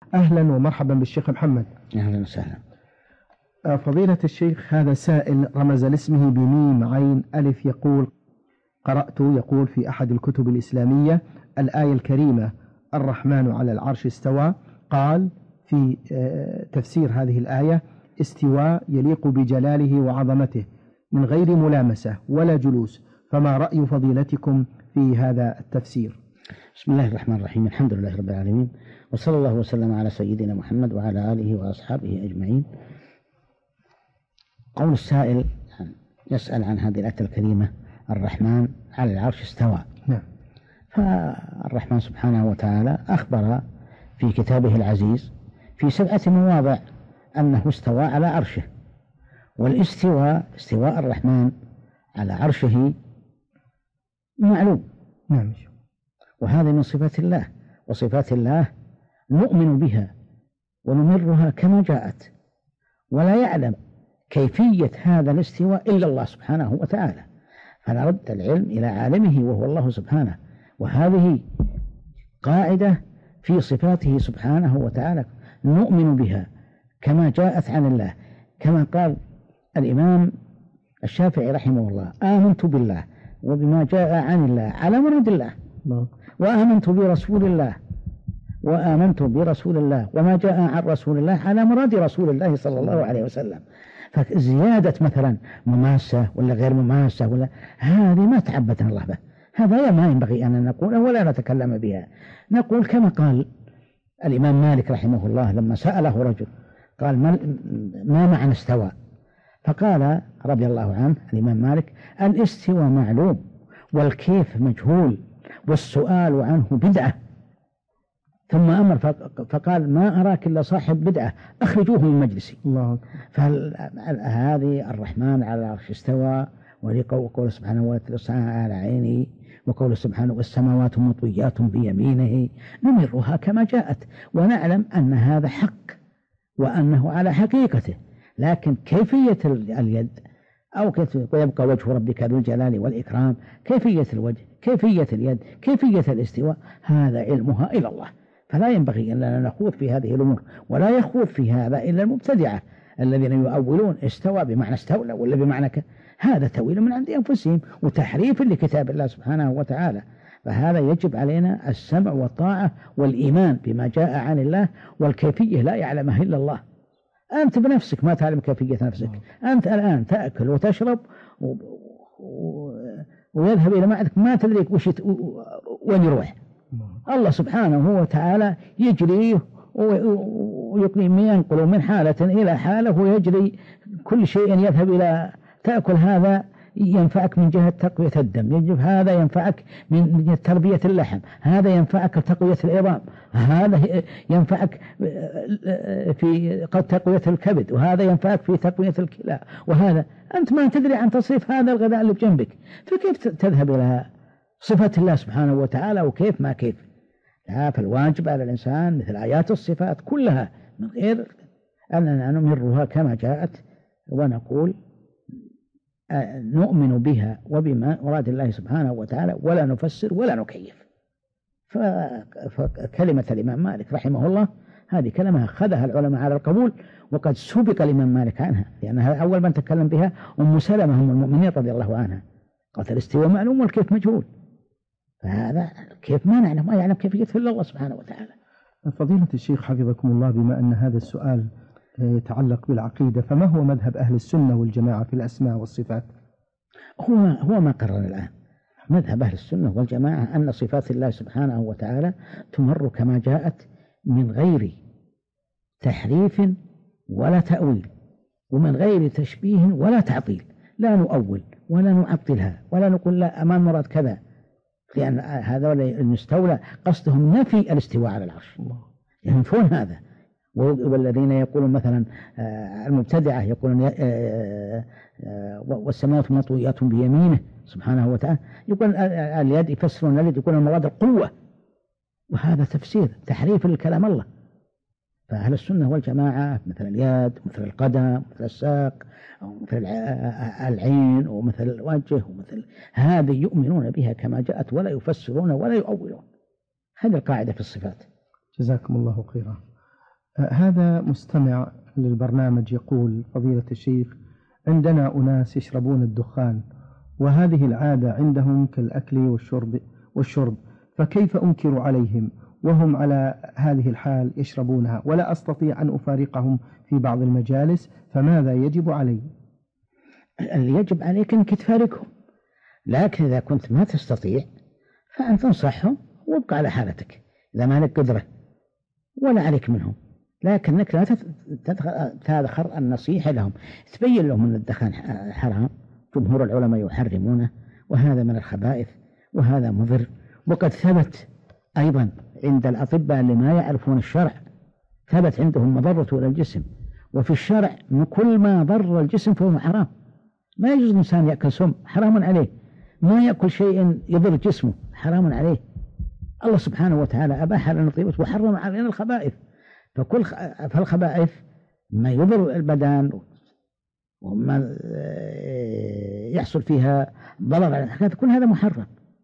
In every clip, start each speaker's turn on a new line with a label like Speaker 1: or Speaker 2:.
Speaker 1: أهلا ومرحبا بالشيخ محمد.
Speaker 2: أهلا وسهلا.
Speaker 1: فضيلة الشيخ، هذا سائل رمز لاسمه بميم عين ألف، يقول: يقول في أحد الكتب الإسلامية الآية الكريمة الرحمن على العرش استوى، قال في تفسير هذه الآية: استواء يليق بجلاله وعظمته من غير ملامسة ولا جلوس، فما رأي فضيلتكم في هذا التفسير؟
Speaker 2: بسم الله الرحمن الرحيم، الحمد لله رب العالمين، وصلى الله وسلم على سيدنا محمد وعلى آله وأصحابه أجمعين. قول السائل يسأل عن هذه الآية الكريمة الرحمن على العرش استوى.
Speaker 1: نعم.
Speaker 2: فالرحمن سبحانه وتعالى أخبر في كتابه العزيز في 7 مواضع أنه استوى على عرشه، والاستواء استواء الرحمن على عرشه معلوم.
Speaker 1: نعم.
Speaker 2: وهذا من صفات الله، وصفات الله نؤمن بها ونمرها كما جاءت، ولا يعلم كيفية هذا الاستواء إلا الله سبحانه وتعالى، فنرد العلم إلى عالمه وهو الله سبحانه. وهذه قاعدة في صفاته سبحانه وتعالى نؤمن بها كما جاءت عن الله، كما قال الإمام الشافعي رحمه الله: آمنت بالله وبما جاء عن الله على مراد الله، وآمنت برسول الله وما جاء عن رسول الله على مراد رسول الله صلى الله عليه وسلم. فزيادة مثلا مماسة ولا غير مماسة ولا هذه ما تعبدنا الله به، هذا ما ينبغي أن نقول ولا نتكلم بها. نقول كما قال الإمام مالك رحمه الله لما سأله رجل قال: ما معنى استوى؟ فقال رضي الله عنه الإمام مالك: الاستواء معلوم والكيف مجهول والسؤال عنه بدعة. ثم أمر فقال: ما أراك إلا صاحب بدعة، أخرجوه من مجلسي. فهذه الرحمن على العرش استوى، وقول سبحانه وتعالى على عينه، وقول سبحانه والسماوات مطويات بيمينه، نمرها كما جاءت ونعلم أن هذا حق وأنه على حقيقته، لكن كيفية اليد أو ويبقى وجه ربك ذو الجلال والإكرام، كيفية الوجه، كيفية اليد، كيفية الاستواء، هذا علمها إلى الله، فلا ينبغي أننا نخوض في هذه الأمور، ولا يخوض في هذا إلا المبتدعة الذين يؤولون استوى بمعنى استولى ولا بمعنى هذا تأويل من عند أنفسهم وتحريف لكتاب الله سبحانه وتعالى. فهذا يجب علينا السمع والطاعة والإيمان بما جاء عن الله، والكيفية لا يعلمها إلا الله. أنت بنفسك ما تعلم كيفية نفسك، أنت الآن تأكل وتشرب ويذهب إلى معدتك ما تدري وين يروح. الله سبحانه وتعالى يجري ويقلي ما ينقل من حالة إلى حالة، ويجري كل شيء يذهب إلى تأكل هذا ينفعك من جهة تقوية الدم، يجب هذا ينفعك من تربية اللحم، هذا ينفعك تقوية العظام، هذا ينفعك في تقوية الكبد، وهذا ينفعك في تقوية الكلى، وهذا أنت ما تدري عن تصريف هذا الغذاء اللي بجنبك، فكيف تذهب إلى صفة الله سبحانه وتعالى وكيف ما كيف؟ لا، فالواجب على الإنسان مثل آيات الصفات كلها من غير أننا نمرها كما جاءت، ونقول نؤمن بها وبما مراد الله سبحانه وتعالى، ولا نفسر ولا نكيف. فكلمة الإمام مالك رحمه الله هذه كلمة أخذها العلماء على القبول، وقد سبق الإمام مالك عنها، لأنها أول من تكلم بها أم سلمة أم المؤمنين رضي الله عنها، قالت الاستواء معلوم والكيف مجهول، فهذا كيف ما نعلم، ما يعلم كيفية إلا الله سبحانه وتعالى.
Speaker 1: فضيلة الشيخ حفظكم الله، بما أن هذا السؤال يتعلق بالعقيدة، فما هو مذهب أهل السنة والجماعة في الأسماء والصفات؟
Speaker 2: هو ما قرر الآن. مذهب أهل السنة والجماعة أن صفات الله سبحانه وتعالى تمر كما جاءت من غير تحريف ولا تأويل، ومن غير تشبيه ولا تعطيل، لا نؤول ولا نعطلها ولا نقول لا أمام مراد كذا، لأن هذا المستولى قصدهم نفي الاستواء على العرش، ينفون هذا. والذين يقولون مثلا المبتدعة يقولون والسماوات مطويات بيمينه سبحانه وتعالى، يقول اليد، يفسرون اليد يقولون المراد القوة، وهذا تفسير تحريف لكلام الله. فأهل السنة والجماعة مثل اليد، مثل القدم، مثل الساق، أو مثل العين، ومثل الوجه، ومثل هذه يؤمنون بها كما جاءت، ولا يفسرون ولا يؤولون. هذه القاعدة في الصفات.
Speaker 1: جزاكم الله خيرا. هذا مستمع للبرنامج يقول: فضيلة الشيخ، عندنا أناس يشربون الدخان، وهذه العادة عندهم كالأكل والشرب، فكيف أنكر عليهم وهم على هذه الحال يشربونها، ولا أستطيع أن أفارقهم في بعض المجالس، فماذا يجب علي؟
Speaker 2: اللي يجب عليك أنك تفارقهم، لكن إذا كنت ما تستطيع فأن تنصحهم وابقى على حالتك إذا ما لك قدرة ولا عليك منهم، لكنك لا تدخل النصيحة لهم، تبين لهم أن الدخان حرام، جمهور العلماء يحرمونه، وهذا من الخبائث وهذا مضر. وقد ثبت أيضا عند الأطباء اللي ما يعرفون الشرع، ثبت عندهم مضرة للجسم، وفي الشرع كل ما ضر الجسم فهو حرام. ما يجوز الإنسان يأكل سم، حرام عليه. ما يأكل شيء يضر جسمه، حرام عليه. الله سبحانه وتعالى أباح لنا الطيبات وحرم علينا الخبائث، فالخبائث ما يضر البدن وما يحصل فيها ضرر على الحياة، كل هذا محرم.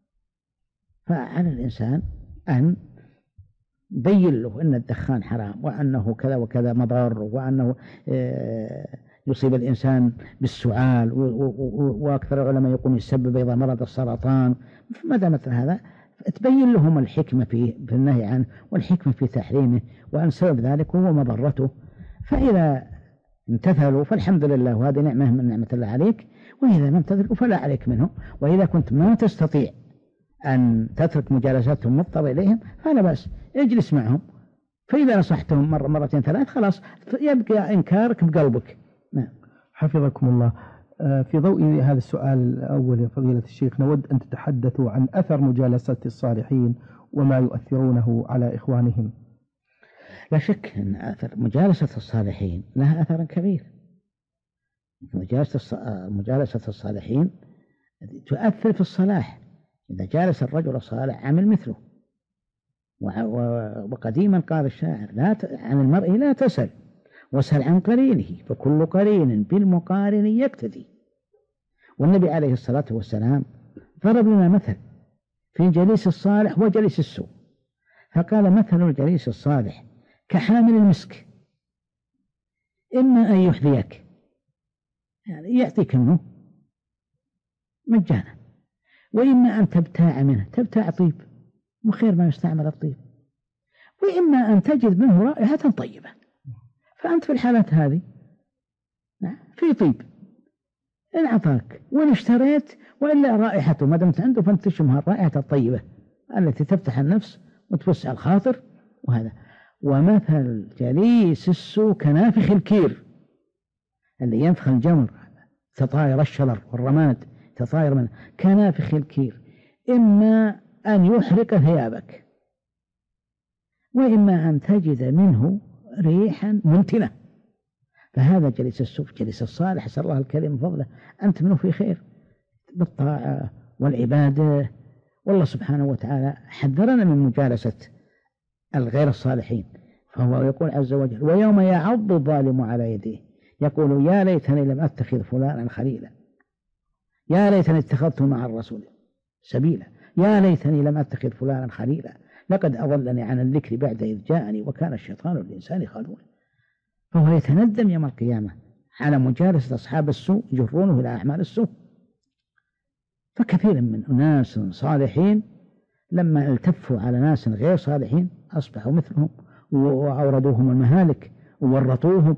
Speaker 2: فعلى الإنسان أن يبين له أن الدخان حرام، وأنه كذا وكذا مضار، وأنه يصيب الإنسان بالسعال، وأكثر العلماء يقولون يسبب إذا مرض السرطان. ما دام مثل هذا تبين لهم الحكمة في النهي عنه والحكمة في تحريمه، وأن سبب ذلك هو مضرته. فإذا امتثلوا فالحمد لله، وهذه نعمة من نعمة الله عليك، وإذا ما امتثلوا فلا عليك منه. وإذا كنت ما تستطيع أن تترك مجالساتهم مضطر إليهم فلا بأس، اجلس معهم، فإذا نصحتهم مرة مرتين ثلاث خلاص يبقى إنكارك بقلبك. نعم.
Speaker 1: حفظكم الله. في ضوء هذا السؤال الأول يا فضيلة الشيخ، نود أن تتحدثوا عن أثر مجالسة الصالحين وما يؤثرونه على إخوانهم.
Speaker 2: لا شك أن أثر مجالسة الصالحين لها أثر كبير. مجالسة الصالحين تؤثر في الصلاح. إذا جالس الرجل الصالح عمل مثله. وقديما قال الشاعر: عن المرء لا تسل، وسل عن قرينه، فكل قرين بالمقارن يقتدي. والنبي عليه الصلاة والسلام ضرب لنا مثل في الجليس الصالح وجليس السوء، فقال: مثل الجليس الصالح كحامل المسك، إما أن يحذيك، يعني يعطيك منه مجانا، وإما أن تبتاع منه، تبتاع طيب، وخير ما يستعمل الطيب، وإما أن تجد منه رائحة طيبة. فأنت في الحالات هذه في طيب إن أعطاك وإن اشتريت، وإلا رائحته ما دمت عنده فأنت تشمها الرائحة الطيبة التي تفتح النفس وتوسع الخاطر. وهذا ومثل جليس السوء كنافخ الكير، اللي ينفخ الجمر، تطاير الشلر والرماد تطاير منه، كنافخ الكير، إما أن يحرق ثيابك، وإما أن تجد منه ريحا منتنة. فهذا جليس السوء. جليس الصالح أسأل الله الكريم فضله أنت منه في خير بالطاعة والعبادة. والله سبحانه وتعالى حذرنا من مجالسة الغير الصالحين، فهو يقول عز وجل: ويوم يعض الظالم على يديه يقول يا ليتني لم أتخذ فلانا خليلا، يا ليتني اتخذت مع الرسول سبيلا، يا ليتني لم أتخذ فلانا خليلا، لقد أضلني عن الذكر بعد إذ جاءني وكان الشيطان للإنسان خذولا. فهو يتندم يوم القيامة على مجالسة أصحاب السوء يجرونه إلى أعمال السوء. فكثير من أناس صالحين لما التفوا على ناس غير صالحين أصبحوا مثلهم وأوردوهم المهالك وورطوهم.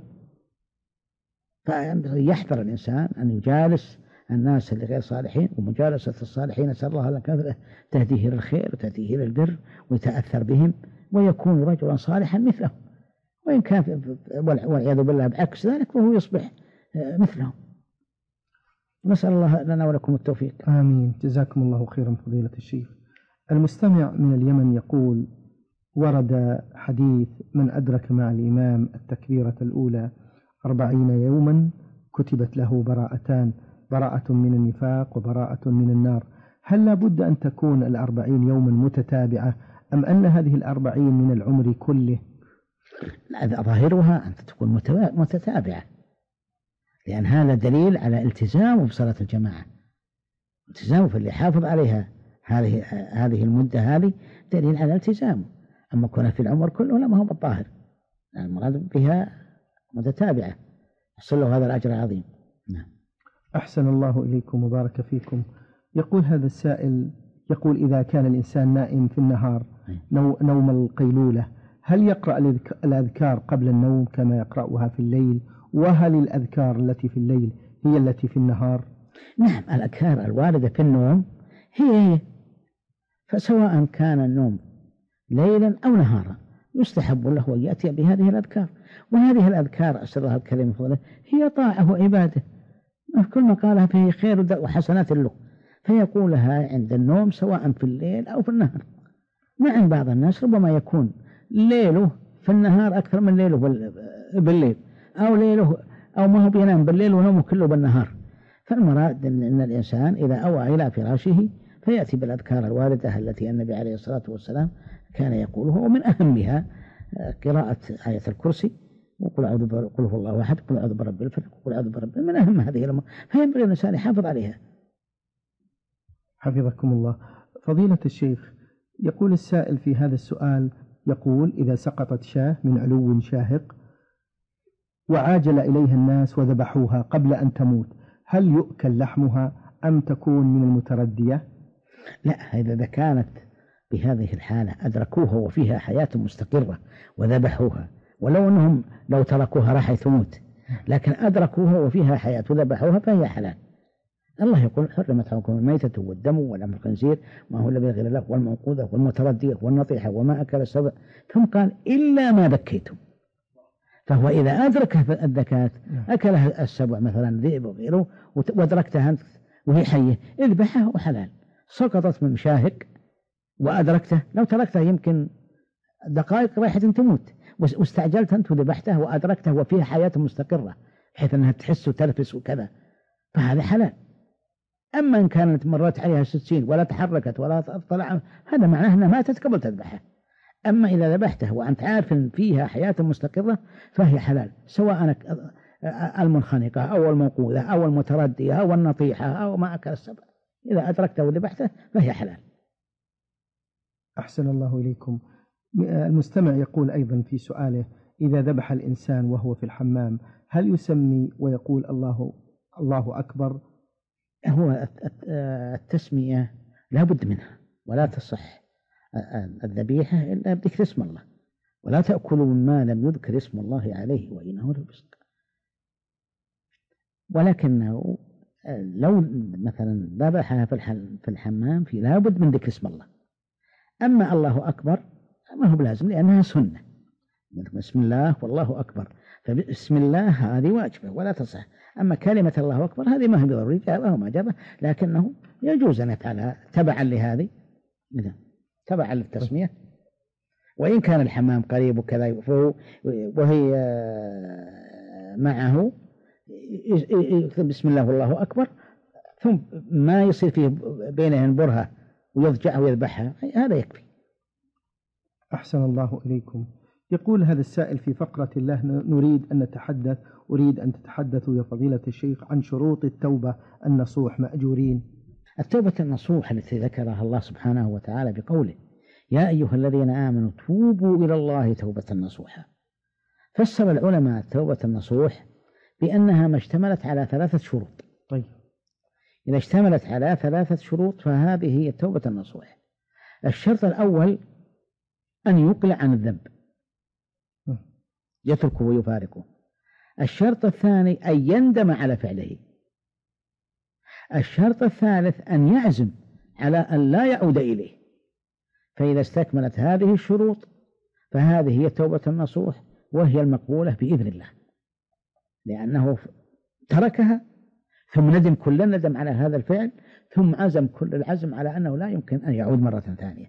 Speaker 2: فيحذر الإنسان أن يجالس الناس اللي غير صالحين، ومجالسة الصالحين أسأل الله لك تهديه للخير وتهديه للبر ويتأثر بهم ويكون رجلا صالحا مثلهم، وإن كان والعياذ بالله بعكس ذلك فهو يصبح مثلهم. نسأل الله لنا ولكم التوفيق.
Speaker 1: آمين. جزاكم الله خيرا فضيلة الشيخ. المستمع من اليمن يقول: ورد حديث من أدرك مع الإمام التكبيرة الأولى 40 يوما كتبت له براءتان، براءة من النفاق وبراءة من النار. هل لابد أن تكون 40 يوما متتابعة، أم أن هذه 40 من العمر كله؟
Speaker 2: لا، ظاهرها أن تكون متتابعة، لأن هذا دليل على التزامه بصلاة الجماعة، التزامه في اللي حافظ عليها هذه المدة، هذه دليل على التزامه. أما كنا في العمر كله لا، ما هو بالظاهر. المراد بها متتابعة يحصل له هذا الأجر العظيم. نعم.
Speaker 1: أحسن الله إليكم وبارك فيكم. يقول هذا السائل، يقول إذا كان الإنسان نائم في النهار نوم القيلولة، هل يقرأ الأذكار قبل النوم كما يقرأها في الليل؟ وهل الأذكار التي في الليل هي التي في النهار؟
Speaker 2: نعم، الأذكار الواردة في النوم هي فسواء كان النوم ليلا أو نهارا يستحب له أن يأتي بهذه الأذكار. وهذه الأذكار أسرها الكريم فضله هي طاعة وعبادة، كل ما قالها فيه خير وحسنات له، فيقولها عند النوم سواء في الليل أو في النهار. مع بعض الناس ربما يكون ليله في النهار أكثر من ليله بالليل، أو ليله أو ما هو بينام بالليل ونومه كله بالنهار. فالمراد أن الإنسان إذا أوى إلى فراشه فيأتي بالأذكار الواردة التي النبي عليه الصلاة والسلام كان يقولها، ومن أهمها قراءة آية الكرسي، وقل هو الله أحد، قل أعوذ برب الفلق، وقل أعوذ برب، من أهم هذه الأمور، فينبغي الإنسان يحافظ عليها.
Speaker 1: حفظكم الله. فضيلة الشيخ، يقول السائل في هذا السؤال، يقول إذا سقطت شاة من علو شاهق وعاجل إليها الناس وذبحوها قبل أن تموت، هل يؤكل لحمها أم تكون من المتردية؟
Speaker 2: لا، إذا كانت بهذه الحالة أدركوها وفيها حياة مستقرة وذبحوها، ولو أنهم لو تركوها راح تموت، لكن أدركوها وفيها حياة وذبحوها فهي حلال. الله يقول حرمت عليكم الميتة والدم ولحم الخنزير ما هو الذي غير الله والموقوذة والمتردية والنطيحة وما أكل السبع، ثم قال إلا ما ذكيتم. فهو إذا أدرك الذكاة أكلها السبع مثلا ذئب وغيره وأدركتها أنت وهي حية اذبحها وحلال. سقطت من شاهق وأدركته، لو تركته يمكن دقائق رايحة تموت، واستعجلت أنت وذبحته وأدركته وفيها حياة مستقرة بحيث أنها تحس وتنفس وكذا، فهذا حلال. أما إن كانت مرت عليها 60 ولا تحركت ولا طلع، هذا معناه أنها ماتت قبل تذبحها. أما إذا ذبحته وأنت عارف أن فيها حياة مستقرة فهي حلال، سواء المنخنقة أو الموقوذة أو المتردية أو النطيحة أو ما أكل السبع، إذا أدركته وذبحته فهي حلال.
Speaker 1: أحسن الله إليكم. المستمع يقول أيضا في سؤاله، إذا ذبح الإنسان وهو في الحمام هل يسمي ويقول الله أكبر؟
Speaker 2: هو التسمية لا بد منها، ولا تصح الذبيحة إلا بذكر اسم الله، ولا تأكلوا مما لم يذكر اسم الله عليه وإنه لفسق. ولكنه لو مثلا ذبحها في الحمام في لا بد من ذكر اسم الله. أما الله أكبر ما هو بلازم لأنها سنة، بسم الله والله أكبر، فبسم الله هذه واجبة ولا تصح. أما كلمة الله أكبر هذه ما هي بضرورية، جابها ما جابها، لكنه يجوز أن يفعلها تبعا لهذه، تبعا للتسمية. وإن كان الحمام قريب وكذا وهي معه يكتب بسم الله والله أكبر، ثم ما يصير فيه بينهن برهة ويضجعها ويذبحها، هذا يكفي.
Speaker 1: أحسن الله إليكم. يقول هذا السائل في فقرة الله أريد أن تتحدثوا يا فضيلة الشيخ عن شروط التوبة النصوح مأجورين.
Speaker 2: التوبة النصوح التي ذكرها الله سبحانه وتعالى بقوله يا أيها الذين آمنوا توبوا إلى الله توبة نصوحا. فسر العلماء توبة النصوح بأنها ما اشتملت على 3 شروط.
Speaker 1: طيب،
Speaker 2: إذا اشتملت على 3 شروط فهذه هي التوبة النصوح. الشرط الأول أن يقلع عن الذنب، يتركه ويفارقه. الشرط الثاني أن يندم على فعله. الشرط الثالث أن يعزم على أن لا يعود إليه. فإذا استكملت هذه الشروط فهذه هي التوبة النصوح، وهي المقبولة بإذن الله، لأنه تركها ثم ندم كل الندم على هذا الفعل، ثم عزم كل العزم على أنه لا يمكن أن يعود مرة ثانية.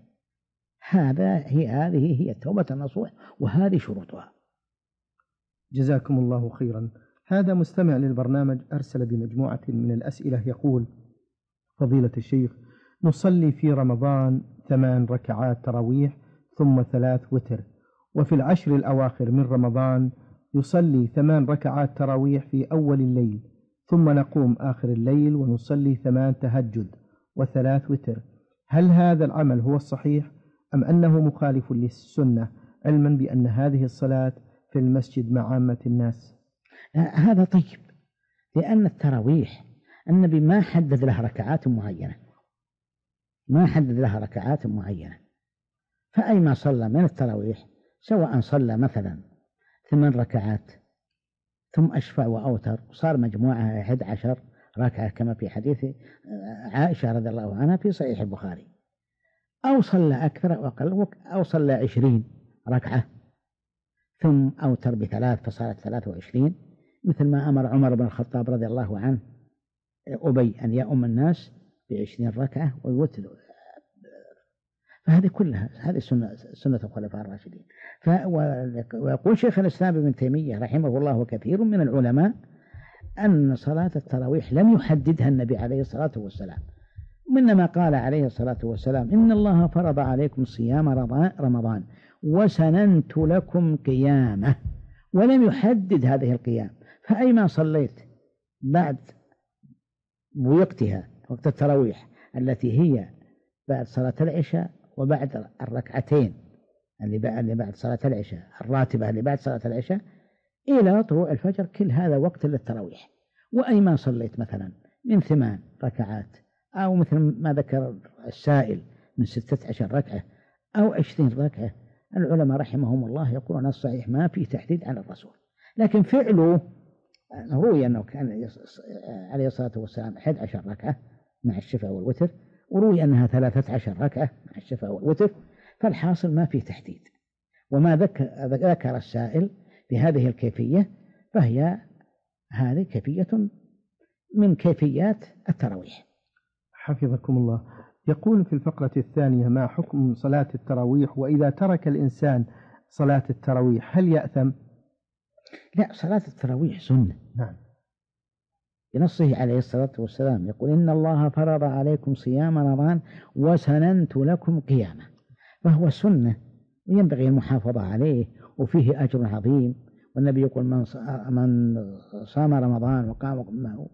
Speaker 2: هذه هي التوبة النصوح، وهذه شروطها.
Speaker 1: جزاكم الله خيرا. هذا مستمع للبرنامج أرسل بمجموعة من الأسئلة، يقول فضيلة الشيخ، نصلي في رمضان 8 ركعات تراويح ثم 3 وتر، وفي العشر الأواخر من رمضان يصلي 8 ركعات تراويح في أول الليل، ثم نقوم آخر الليل ونصلي 8 تهجد و3 وتر. هل هذا العمل هو الصحيح أم أنه مخالف للسنة، علما بأن هذه الصلاة في في المسجد مع عامة الناس؟
Speaker 2: هذا طيب، لأن التراويح النبي ما حدد له ركعات معينة، ما حدد لها ركعات معينة، فأيما صلى من التراويح سواء صلى مثلا 8 ركعات ثم أشفع وأوتر صار مجموعة 11 ركعة كما في حديث عائشة رضي الله عنها في صحيح البخاري، أو صلى أكثر أو أقل، أو صلى 20 ركعة ثم أوتر ب3 فصارت 23، مثل ما أمر عمر بن الخطاب رضي الله عنه أبي أن يؤم الناس ب20 ركعة ويوتر. فهذه كلها هذه سنة الخلفاء الراشدين. ويقول شيخ الإسلام ابن تيمية رحمه الله وكثير من العلماء أن صلاة التراويح لم يحددها النبي عليه الصلاة والسلام، وإنما قال عليه الصلاة والسلام إن الله فرض عليكم صيام رمضان وسننت لكم قيامه، ولم يحدد هذه القيام. فأيما صليت بعد وقتها وقت التراويح التي هي بعد صلاة العشاء وبعد الركعتين اللي بعد صلاة العشاء الراتبة اللي بعد صلاة العشاء إلى طلوع الفجر، كل هذا وقت للتراويح. وأيما صليت مثلا من 8 ركعات أو مثل ما ذكر السائل من 16 ركعة أو 20 ركعة، العلماء رحمهم الله يقولون الصحيح ما في تحديد عن الرسول، لكن فعله روي أنه كان عليه الصلاة والسلام 11 ركعة مع الشفع والوتر، وروي أنها 13 ركعة مع الشفع والوتر، فالحاصل ما في تحديد. وما ذكر السائل بهذه الكيفية فهي هذه كيفية من كيفيات التراويح.
Speaker 1: حفظكم الله. يقول في الفقرة الثانية: ما حكم صلاة التراويح، وإذا ترك الإنسان صلاة التراويح هل يأثم؟
Speaker 2: لا، صلاة التراويح سنة.
Speaker 1: نعم.
Speaker 2: بنصه عليه الصلاة والسلام يقول إن الله فرض عليكم صيام رمضان وسننت لكم قيامه، فهو سنة وينبغي المحافظة عليه وفيه أجر عظيم. والنبي يقول من صام رمضان وقام معه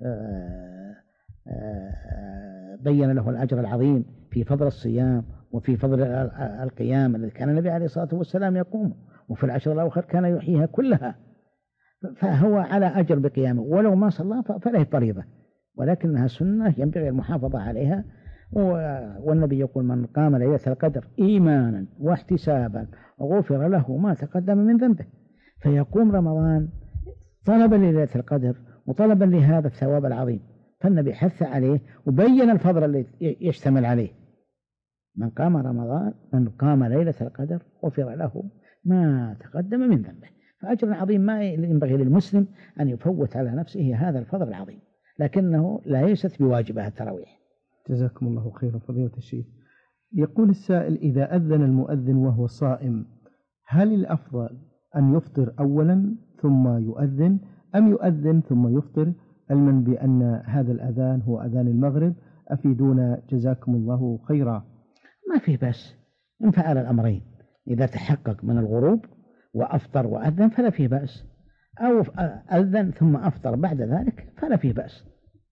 Speaker 2: بين له الأجر العظيم في فضل الصيام وفي فضل القيام الذي كان النبي عليه الصلاة والسلام يقوم، وفي العشر الأواخر كان يحييها كلها، فهو على أجر بقيامه، ولو ما صلى فله فريضة، ولكنها سنة ينبغي المحافظة عليها. والنبي يقول من قام ليلة القدر إيمانا واحتسابا غفر له ما تقدم من ذنبه. فيقوم رمضان طلبا لليلة القدر وطلبا لهذا الثواب العظيم، فالنبي حث عليه وبين الفضل الذي يشتمل عليه. من قام رمضان من قام ليلة القدر غفر له ما تقدم من ذنبه، فأجر عظيم ما ينبغي للمسلم أن يفوت على نفسه هذا الفضل العظيم، لكنه ليست بواجبها التراويح.
Speaker 1: جزاكم الله خيرا فضيلة الشيخ. يقول السائل: إذا أذن المؤذن وهو صائم هل الأفضل أن يفطر أولا ثم يؤذن، أم يؤذن ثم يفطر، علما بأن هذا الأذان هو أذان المغرب؟ أفيدونا جزاكم الله خيرا.
Speaker 2: ما فيه بأس إن فعل الأمرين، إذا تحقق من الغروب وأفطر وأذن فلا فيه بأس، أو أذن ثم أفطر بعد ذلك فلا فيه بأس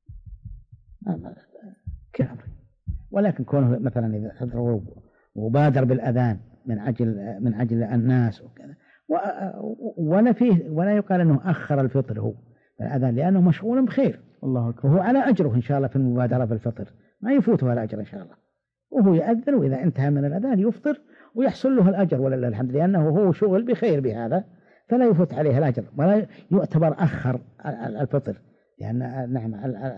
Speaker 2: كامل. ولكن كونه مثلا إذا الغروب وبادر بالأذان من أجل الناس وكذا، ولا يقال أنه أخر الفطر هو الأذان، لأنه مشغول بخير
Speaker 1: الله أكبر،
Speaker 2: وهو على أجره إن شاء الله في المبادرة بالفطر، ما يفوته الأجر إن شاء الله، وهو يأذن وإذا انتهى من الأذان يفطر ويحصل له الأجر ولله الحمد، لأنه هو شغل بخير بهذا فلا يفوت عليه الأجر ولا يعتبر أخر الفطر، لأن نعم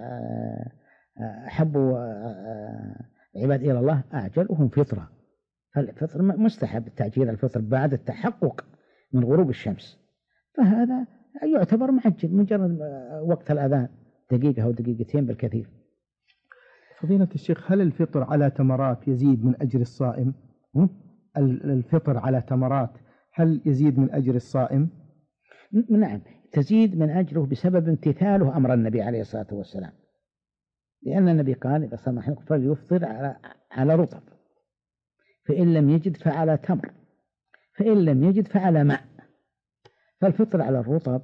Speaker 2: أحب العباد إلى الله أعجلهم فطرة، فالفطر مستحب تعجيل الفطر بعد التحقق من غروب الشمس، فهذا يعتبر معجل مجرد وقت الأذان دقيقة أو دقيقتين بالكثير.
Speaker 1: فضيلة الشيخ، هل الفطر على تمرات يزيد من أجر الصائم؟ الفطر على تمرات هل يزيد من أجر الصائم؟
Speaker 2: نعم، تزيد من أجره بسبب امتثاله أمر النبي عليه الصلاة والسلام، لأن النبي قال إذا صام أحدكم فليفطر على رطب، فإن لم يجد فعلى تمر، فإن لم يجد فعلى ماء، فالفطر على الرطب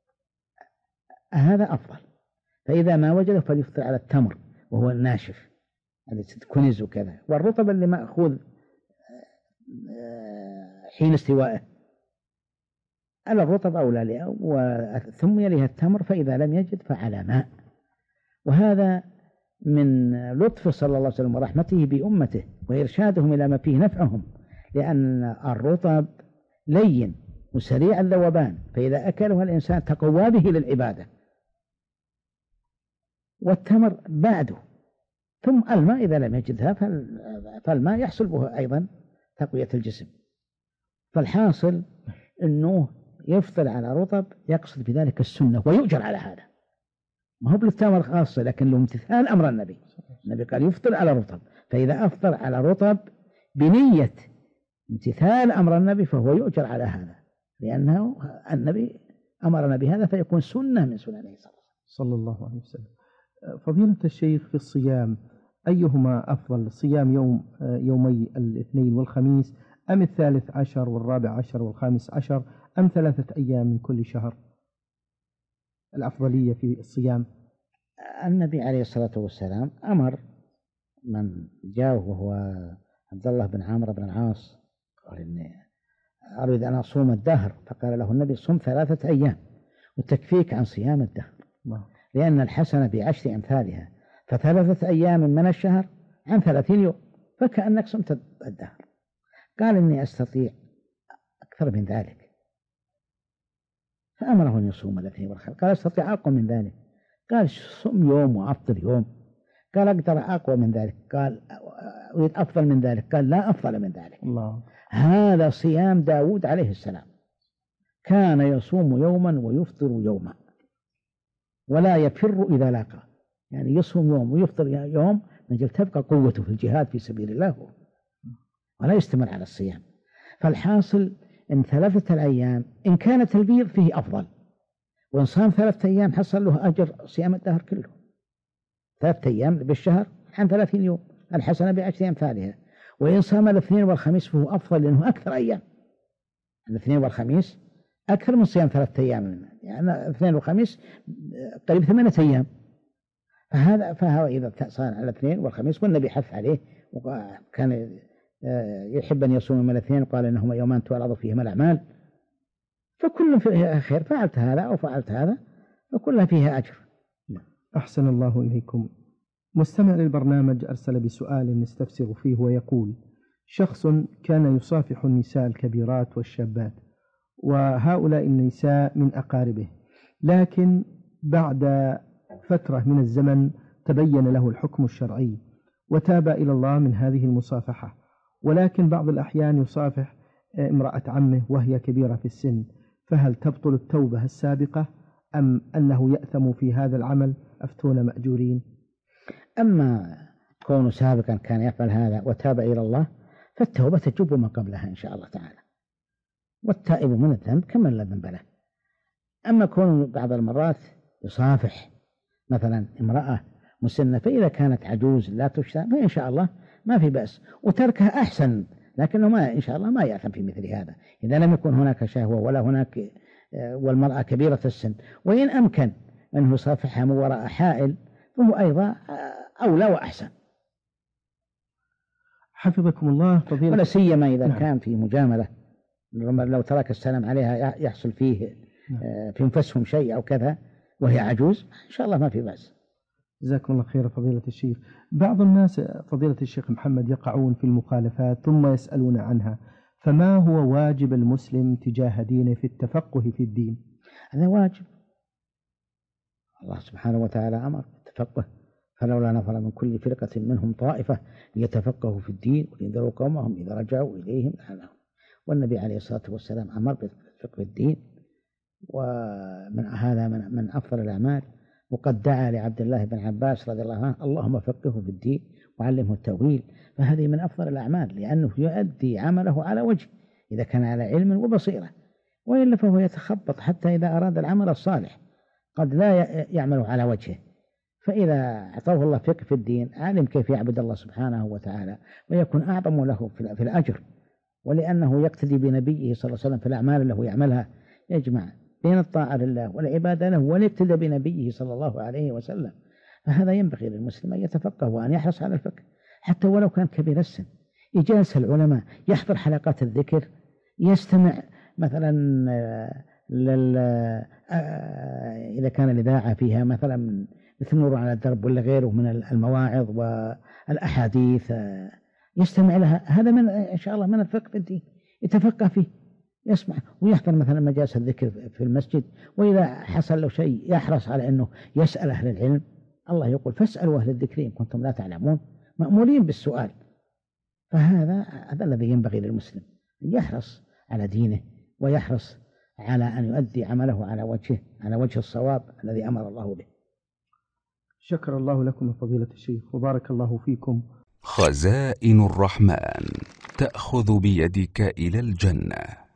Speaker 2: هذا أفضل، فإذا ما وجده فليفطر على التمر وهو الناشف الذي تكنز وكذا، والرطب اللي مأخوذ حين استوائه. على الرطب أولى، ثم يليها التمر، فإذا لم يجد فعلى ماء. وهذا من لطف صلى الله عليه وسلم ورحمته بأمته وإرشادهم إلى ما فيه نفعهم، لأن الرطب لين وسريع الذوبان، فإذا أكله الإنسان تقوى به للعبادة، والتمر بعده. ثم الماء إذا لم يجدها فالماء يحصل به أيضا تقوية الجسم. فالحاصل أنه يفطر على رطب، يقصد بذلك السنة ويؤجر على هذا، ما هو بالتمر خاصة، لكن له امتثال أمر النبي. النبي قال يفطر على رطب، فإذا أفطر على رطب بنية امتثال أمر النبي فهو يؤجر على هذا، لأنه النبي أمرنا بهذا، فيكون سنة من سننه
Speaker 1: صلى الله عليه وسلم. فضيلة الشيخ، في الصيام أيهما أفضل، صيام يومي الاثنين والخميس، أم 13 والرابع عشر وال15، أم 3 أيام من كل شهر؟ الأفضلية في الصيام.
Speaker 2: النبي عليه الصلاة والسلام أمر من جاءه وهو عبد الله بن عمرو بن العاص، قال إني أريد أن أصوم الدهر، فقال له النبي صم 3 أيام وتكفيك عن صيام الدهر، لأن الحسنة ب10 أمثالها، ف3 أيام من الشهر عن 30 يوم، فكأنك صمت الدهر. قال إني أستطيع أكثر من ذلك، فأمره أن يصوم الاثنين والخميس. قال أستطيع أقوى من ذلك، قال صم يوم وأفطر يوم. قال أقدر أقوى من ذلك، قال أريد أفضل من ذلك، قال لا أفضل من ذلك.
Speaker 1: الله.
Speaker 2: هذا صيام داود عليه السلام، كان يصوم يوما ويفطر يوما ولا يفر إذا لاقى، يعني يصوم يوم ويفطر يوم من أجل تبقى قوته في الجهاد في سبيل الله، ولا يستمر على الصيام. فالحاصل إن 3 أيام إن كانت البيض فيه أفضل، وإن صام 3 أيام حصل له أجر صيام الدهر كله. 3 أيام بالشهر عن 30 يوم، الحسنة ب10 أمثالها. وإن صام الاثنين والخميس فهو أفضل، لأنه أكثر أيام. الاثنين والخميس أكثر من صيام 3 أيام منه، يعني الاثنين والخميس قريب 8 أيام. فهو إذا صار على الاثنين والخميس، والنبي حث عليه وكان يحب أن يصوم من الاثنين، قال إنهما يومان تعرض فيهما الأعمال، فكل فيها خير، فعلت هذا أو فعلت هذا فكلها فيها أجر.
Speaker 1: أحسن الله إليكم. مستمع للبرنامج أرسل بسؤال نستفسر فيه ويقول: شخص كان يصافح النساء الكبيرات والشابات، وهؤلاء النساء من أقاربه، لكن بعد فترة من الزمن تبين له الحكم الشرعي وتاب إلى الله من هذه المصافحة، ولكن بعض الأحيان يصافح امرأة عمه وهي كبيرة في السن، فهل تبطل التوبة السابقة أم أنه يأثم في هذا العمل؟ أفتون مأجورين.
Speaker 2: أما كونه سابقا كان يفعل هذا وتاب إلى الله، فالتوبة تجب ما قبلها إن شاء الله تعالى، والتائب من الذنب كمن لا ذنب له. أما كونه بعض المرات يصافح مثلا امرأة مسنة، فإذا كانت عجوز لا تشتى فإن شاء الله ما في بأس، وتركها أحسن، لكنه ما إن شاء الله ما يأثم في مثل هذا إذا لم يكن هناك شهوة ولا هناك والمرأة كبيرة السن. وإن أمكن أنه يصافحها من وراء حائل فهو أيضا أولى وأحسن.
Speaker 1: حفظكم الله فضيلة.
Speaker 2: ولا سيما إذا كان في مجاملة، لو ترك السلام عليها يحصل فيه في انفسهم شيء أو كذا وهي عجوز، إن شاء الله ما في بأس.
Speaker 1: جزاكم الله خير فضيلة الشيخ. بعض الناس فضيلة الشيخ محمد يقعون في المخالفات ثم يسألون عنها، فما هو واجب المسلم تجاه دينه في التفقه في الدين؟
Speaker 2: هذا واجب، الله سبحانه وتعالى أمر التفقه، فلولا نفر من كل فرقة منهم طائفة ليتفقهوا في الدين ولينذروا قومهم إذا رجعوا إليهم لعلهم. والنبي عليه الصلاة والسلام أمر بالفقه في الدين، ومن هذا من أفضل الأعمال. وقد دعا لعبد الله بن عباس رضي الله عنه: اللهم فقهه في الدين وعلمه التأويل. فهذه من أفضل الأعمال، لأنه يؤدي عمله على وجه إذا كان على علم وبصيرة، وإلا فهو يتخبط حتى إذا أراد العمل الصالح قد لا يعمل على وجهه. فإذا أعطاه الله فقه في الدين علم كيف يعبد الله سبحانه وتعالى، ويكون أعظم له في الأجر، ولأنه يقتدي بنبيه صلى الله عليه وسلم في الأعمال التي يعملها، يجمع بين الطاعة لله والعبادة له والاقتداء بنبيه صلى الله عليه وسلم. فهذا ينبغي للمسلم أن يتفقه وأن يحرص على الفقه حتى ولو كان كبير السن، يجالس العلماء، يحضر حلقات الذكر، يستمع مثلا إذا كان الإذاعة فيها مثلا مثل نور على الدرب ولا غيره من المواعظ والأحاديث يستمع لها، هذا من إن شاء الله من الفقه في الدين، يتفقه فيه، يسمع ويحضر مثلا مجالس الذكر في المسجد، وإذا حصل له شيء يحرص على أنه يسأل أهل العلم. الله يقول فاسألوا أهل الذكر إن كنتم لا تعلمون، مأمورين بالسؤال. فهذا الذي ينبغي للمسلم، يحرص على دينه ويحرص على أن يؤدي عمله على وجه الصواب الذي أمر الله به.
Speaker 1: شكر الله لكم فضيلة الشيخ وبارك الله فيكم.
Speaker 3: خزائن الرحمن تأخذ بيدك إلى الجنة.